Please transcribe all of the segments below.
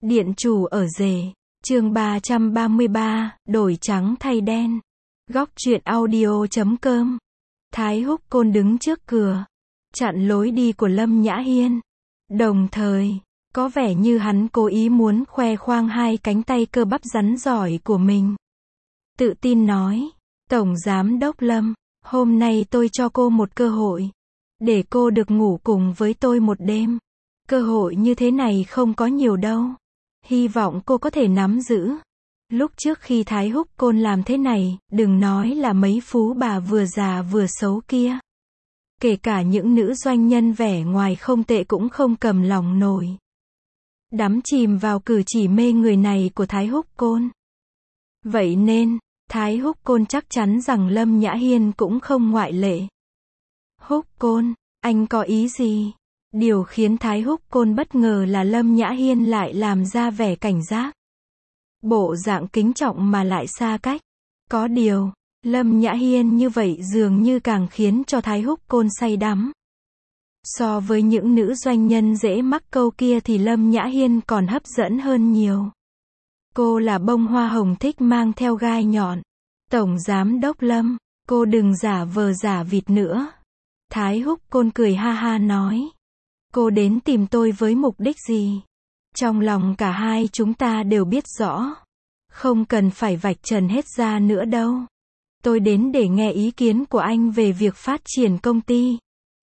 Điện chủ ở rể. Chương 333, đổi trắng thay đen. Góc truyện audio.com. Thái Húc Côn đứng trước cửa, chặn lối đi của Lâm Nhã Hiên. Đồng thời, có vẻ như hắn cố ý muốn khoe khoang hai cánh tay cơ bắp rắn giỏi của mình. Tự tin nói, Tổng Giám Đốc Lâm, hôm nay tôi cho cô một cơ hội, để cô được ngủ cùng với tôi một đêm. Cơ hội như thế này không có nhiều đâu. Hy vọng cô có thể nắm giữ. Lúc trước khi Thái Húc Côn làm thế này, đừng nói là mấy phú bà vừa già vừa xấu kia. Kể cả những nữ doanh nhân vẻ ngoài không tệ cũng không cầm lòng nổi. Đắm chìm vào cử chỉ mê người này của Thái Húc Côn. Vậy nên, Thái Húc Côn chắc chắn rằng Lâm Nhã Hiên cũng không ngoại lệ. Húc Côn, anh có ý gì? Điều khiến Thái Húc Côn bất ngờ là Lâm Nhã Hiên lại làm ra vẻ cảnh giác. Bộ dạng kính trọng mà lại xa cách. Có điều, Lâm Nhã Hiên như vậy dường như càng khiến cho Thái Húc Côn say đắm. So với những nữ doanh nhân dễ mắc câu kia thì Lâm Nhã Hiên còn hấp dẫn hơn nhiều. Cô là bông hoa hồng thích mang theo gai nhọn. Tổng Giám Đốc Lâm, cô đừng giả vờ giả vịt nữa. Thái Húc Côn cười ha ha nói. Cô đến tìm tôi với mục đích gì? Trong lòng cả hai chúng ta đều biết rõ. Không cần phải vạch trần hết ra nữa đâu. Tôi đến để nghe ý kiến của anh về việc phát triển công ty.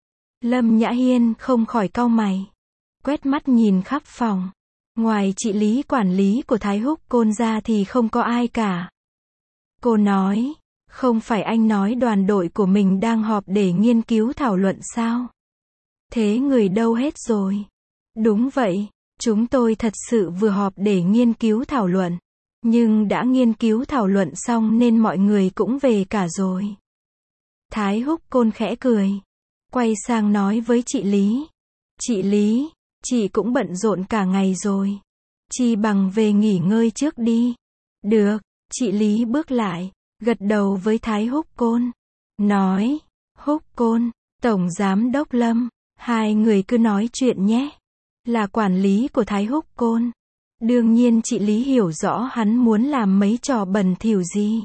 Lâm Nhã Hiên không khỏi cau mày. Quét mắt nhìn khắp phòng. Ngoài chị Lý quản lý của Thái Húc Côn ra thì không có ai cả. Cô nói, không phải anh nói đoàn đội của mình đang họp để nghiên cứu thảo luận sao? Thế người đâu hết rồi? Đúng vậy, chúng tôi thật sự vừa họp để nghiên cứu thảo luận. Nhưng đã nghiên cứu thảo luận xong nên mọi người cũng về cả rồi. Thái Húc Côn khẽ cười. Quay sang nói với chị Lý. Chị Lý, chị cũng bận rộn cả ngày rồi. Chi bằng về nghỉ ngơi trước đi. Được, chị Lý bước lại, gật đầu với Thái Húc Côn. Nói, Húc Côn, Tổng Giám Đốc Lâm, hai người cứ nói chuyện nhé. Là quản lý của Thái Húc Côn. Đương nhiên chị Lý hiểu rõ hắn muốn làm mấy trò bẩn thỉu gì.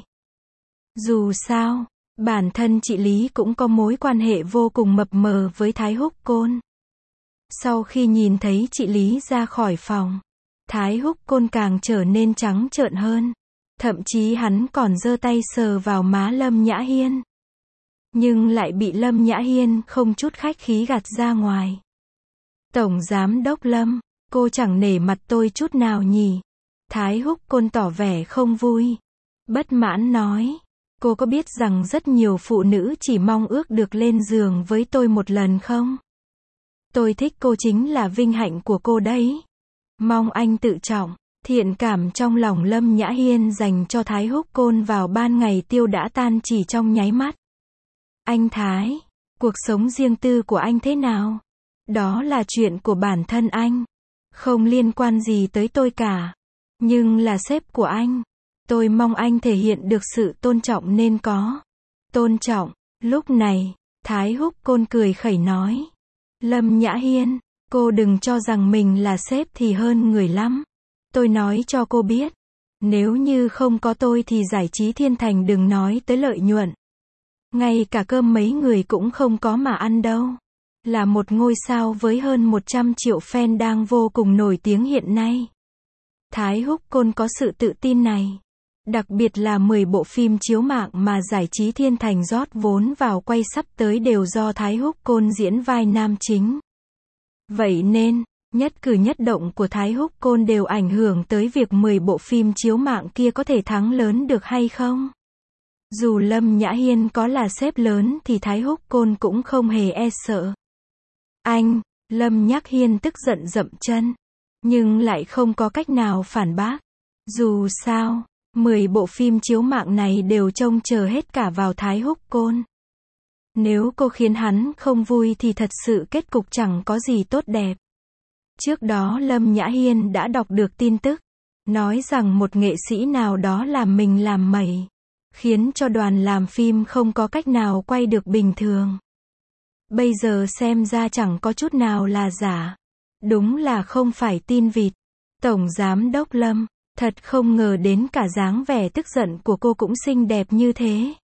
Dù sao, bản thân chị Lý cũng có mối quan hệ vô cùng mập mờ với Thái Húc Côn. Sau khi nhìn thấy chị Lý ra khỏi phòng, Thái Húc Côn càng trở nên trắng trợn hơn. Thậm chí hắn còn giơ tay sờ vào má Lâm Nhã Hiên. Nhưng lại bị Lâm Nhã Hiên không chút khách khí gạt ra ngoài. Tổng Giám Đốc Lâm, cô chẳng nể mặt tôi chút nào nhỉ? Thái Húc Côn tỏ vẻ không vui. Bất mãn nói, cô có biết rằng rất nhiều phụ nữ chỉ mong ước được lên giường với tôi một lần không? Tôi thích cô chính là vinh hạnh của cô đấy. Mong anh tự trọng. Thiện cảm trong lòng Lâm Nhã Hiên dành cho Thái Húc Côn vào ban ngày tiêu đã tan chỉ trong nháy mắt. Anh Thái, cuộc sống riêng tư của anh thế nào? Đó là chuyện của bản thân anh. Không liên quan gì tới tôi cả. Nhưng là sếp của anh. Tôi mong anh thể hiện được sự tôn trọng nên có. Tôn trọng. Lúc này, Thái Húc Côn cười khẩy nói. Lâm Nhã Hiên, cô đừng cho rằng mình là sếp thì hơn người lắm. Tôi nói cho cô biết. Nếu như không có tôi thì giải trí Thiên Thành đừng nói tới lợi nhuận. Ngay cả cơm mấy người cũng không có mà ăn đâu. Là một ngôi sao với hơn 100 triệu fan đang vô cùng nổi tiếng hiện nay. Thái Húc Côn có sự tự tin này. Đặc biệt là 10 bộ phim chiếu mạng mà giải trí Thiên Thành rót vốn vào quay sắp tới đều do Thái Húc Côn diễn vai nam chính. Vậy nên, nhất cử nhất động của Thái Húc Côn đều ảnh hưởng tới việc 10 bộ phim chiếu mạng kia có thể thắng lớn được hay không. Dù Lâm Nhã Hiên có là sếp lớn thì Thái Húc Côn cũng không hề e sợ. Anh, Lâm Nhã Hiên tức giận dậm chân. Nhưng lại không có cách nào phản bác. Dù sao, 10 bộ phim chiếu mạng này đều trông chờ hết cả vào Thái Húc Côn. Nếu cô khiến hắn không vui thì thật sự kết cục chẳng có gì tốt đẹp. Trước đó Lâm Nhã Hiên đã đọc được tin tức, nói rằng một nghệ sĩ nào đó làm mình làm mẩy, khiến cho đoàn làm phim không có cách nào quay được bình thường. Bây giờ xem ra chẳng có chút nào là giả. Đúng là không phải tin vịt. Tổng Giám đốc Lâm, thật không ngờ đến cả dáng vẻ tức giận của cô cũng xinh đẹp như thế.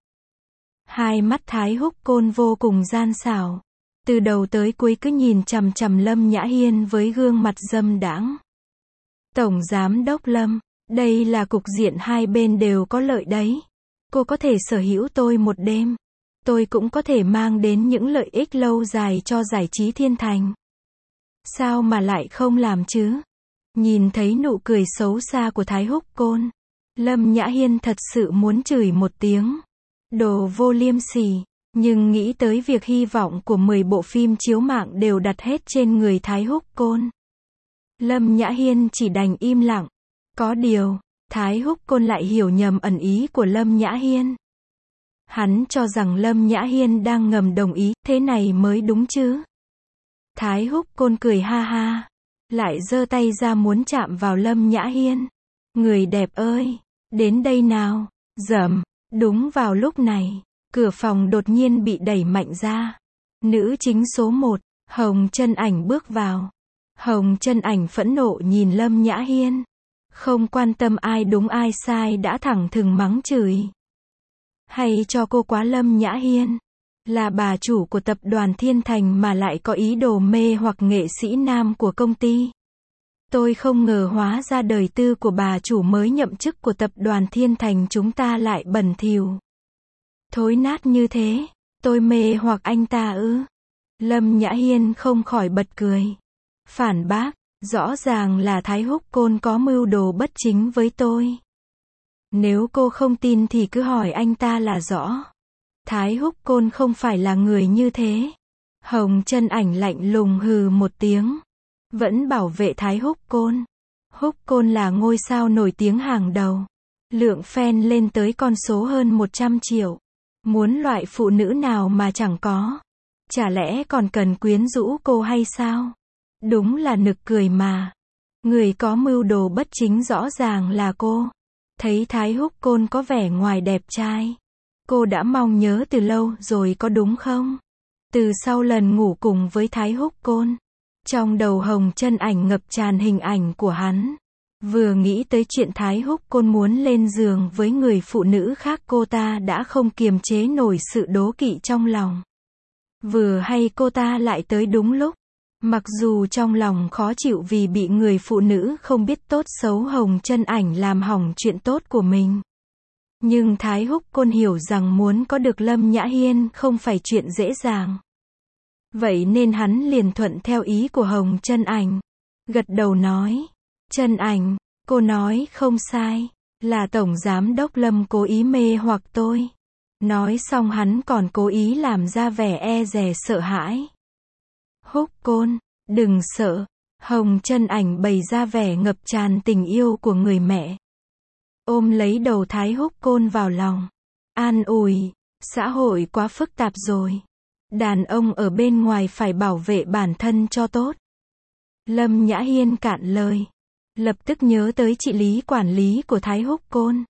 Hai mắt Thái Húc Côn vô cùng gian xảo. Từ đầu tới cuối cứ nhìn chằm chằm Lâm Nhã Hiên với gương mặt dâm đãng. Tổng Giám đốc Lâm, đây là cục diện hai bên đều có lợi đấy. Cô có thể sở hữu tôi một đêm. Tôi cũng có thể mang đến những lợi ích lâu dài cho giải trí Thiên Thành. Sao mà lại không làm chứ? Nhìn thấy nụ cười xấu xa của Thái Húc Côn, Lâm Nhã Hiên thật sự muốn chửi một tiếng. Đồ vô liêm sỉ. Nhưng nghĩ tới việc hy vọng của 10 bộ phim chiếu mạng đều đặt hết trên người Thái Húc Côn, Lâm Nhã Hiên chỉ đành im lặng. Có điều, Thái Húc Côn lại hiểu nhầm ẩn ý của Lâm Nhã Hiên. Hắn cho rằng Lâm Nhã Hiên đang ngầm đồng ý, thế này mới đúng chứ. Thái Húc Côn cười ha ha, lại giơ tay ra muốn chạm vào Lâm Nhã Hiên. Người đẹp ơi, đến đây nào. Rầm, đúng vào lúc này, cửa phòng đột nhiên bị đẩy mạnh ra. Nữ chính số 1, Hồng Chân Ảnh bước vào. Hồng Chân Ảnh phẫn nộ nhìn Lâm Nhã Hiên. Không quan tâm ai đúng ai sai đã thẳng thừng mắng chửi. Hay cho cô quá, Lâm Nhã Hiên là bà chủ của tập đoàn Thiên Thành mà lại có ý đồ mê hoặc nghệ sĩ nam của công ty. Tôi không ngờ hóa ra đời tư của bà chủ mới nhậm chức của tập đoàn Thiên Thành chúng ta lại bẩn thỉu, thối nát như thế. Tôi mê hoặc anh ta ư? Lâm Nhã Hiên không khỏi bật cười. Phản bác, rõ ràng là Thái Húc Côn có mưu đồ bất chính với tôi. Nếu cô không tin thì cứ hỏi anh ta là rõ. Thái Húc Côn không phải là người như thế. Hồng Chân Ảnh lạnh lùng hừ một tiếng. Vẫn bảo vệ Thái Húc Côn. Húc Côn là ngôi sao nổi tiếng hàng đầu. Lượng fan lên tới con số hơn 100 triệu. Muốn loại phụ nữ nào mà chẳng có. Chả lẽ còn cần quyến rũ cô hay sao? Đúng là nực cười mà. Người có mưu đồ bất chính rõ ràng là cô. Thấy Thái Húc Côn có vẻ ngoài đẹp trai, cô đã mong nhớ từ lâu rồi có đúng không? Từ sau lần ngủ cùng với Thái Húc Côn, trong đầu Hồng Chân Ảnh ngập tràn hình ảnh của hắn. Vừa nghĩ tới chuyện Thái Húc Côn muốn lên giường với người phụ nữ khác, cô ta đã không kiềm chế nổi sự đố kỵ trong lòng. Vừa hay cô ta lại tới đúng lúc. Mặc dù trong lòng khó chịu vì bị người phụ nữ không biết tốt xấu Hồng Chân Ảnh làm hỏng chuyện tốt của mình, nhưng Thái Húc Côn hiểu rằng muốn có được Lâm Nhã Hiên không phải chuyện dễ dàng. Vậy nên hắn liền thuận theo ý của Hồng Chân Ảnh. Gật đầu nói, Chân Ảnh, cô nói không sai, là Tổng Giám đốc Lâm cố ý mê hoặc tôi. Nói xong hắn còn cố ý làm ra vẻ e dè sợ hãi. Húc Côn, đừng sợ. Hồng Chân Ảnh bày ra vẻ ngập tràn tình yêu của người mẹ. Ôm lấy đầu Thái Húc Côn vào lòng. An ủi, xã hội quá phức tạp rồi. Đàn ông ở bên ngoài phải bảo vệ bản thân cho tốt. Lâm Nhã Hiên cạn lời. Lập tức nhớ tới chị Lý quản lý của Thái Húc Côn.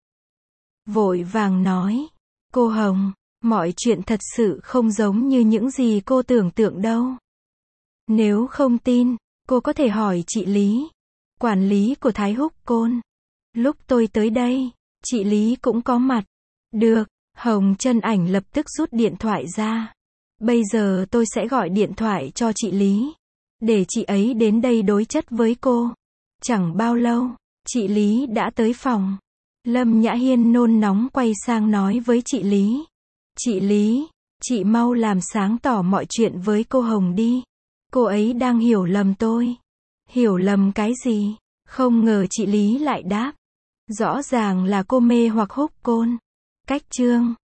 Vội vàng nói, cô Hồng, mọi chuyện thật sự không giống như những gì cô tưởng tượng đâu. Nếu không tin, cô có thể hỏi chị Lý, quản lý của Thái Húc Côn. Lúc tôi tới đây, chị Lý cũng có mặt. Được, Hồng Chân Ảnh lập tức rút điện thoại ra. Bây giờ tôi sẽ gọi điện thoại cho chị Lý, để chị ấy đến đây đối chất với cô. Chẳng bao lâu, chị Lý đã tới phòng. Lâm Nhã Hiên nôn nóng quay sang nói với chị Lý. Chị Lý, chị mau làm sáng tỏ mọi chuyện với cô Hồng đi. Cô ấy đang hiểu lầm tôi. Hiểu lầm cái gì? Không ngờ chị Lý lại đáp. Rõ ràng là cô mê hoặc Húc Côn. Cách chương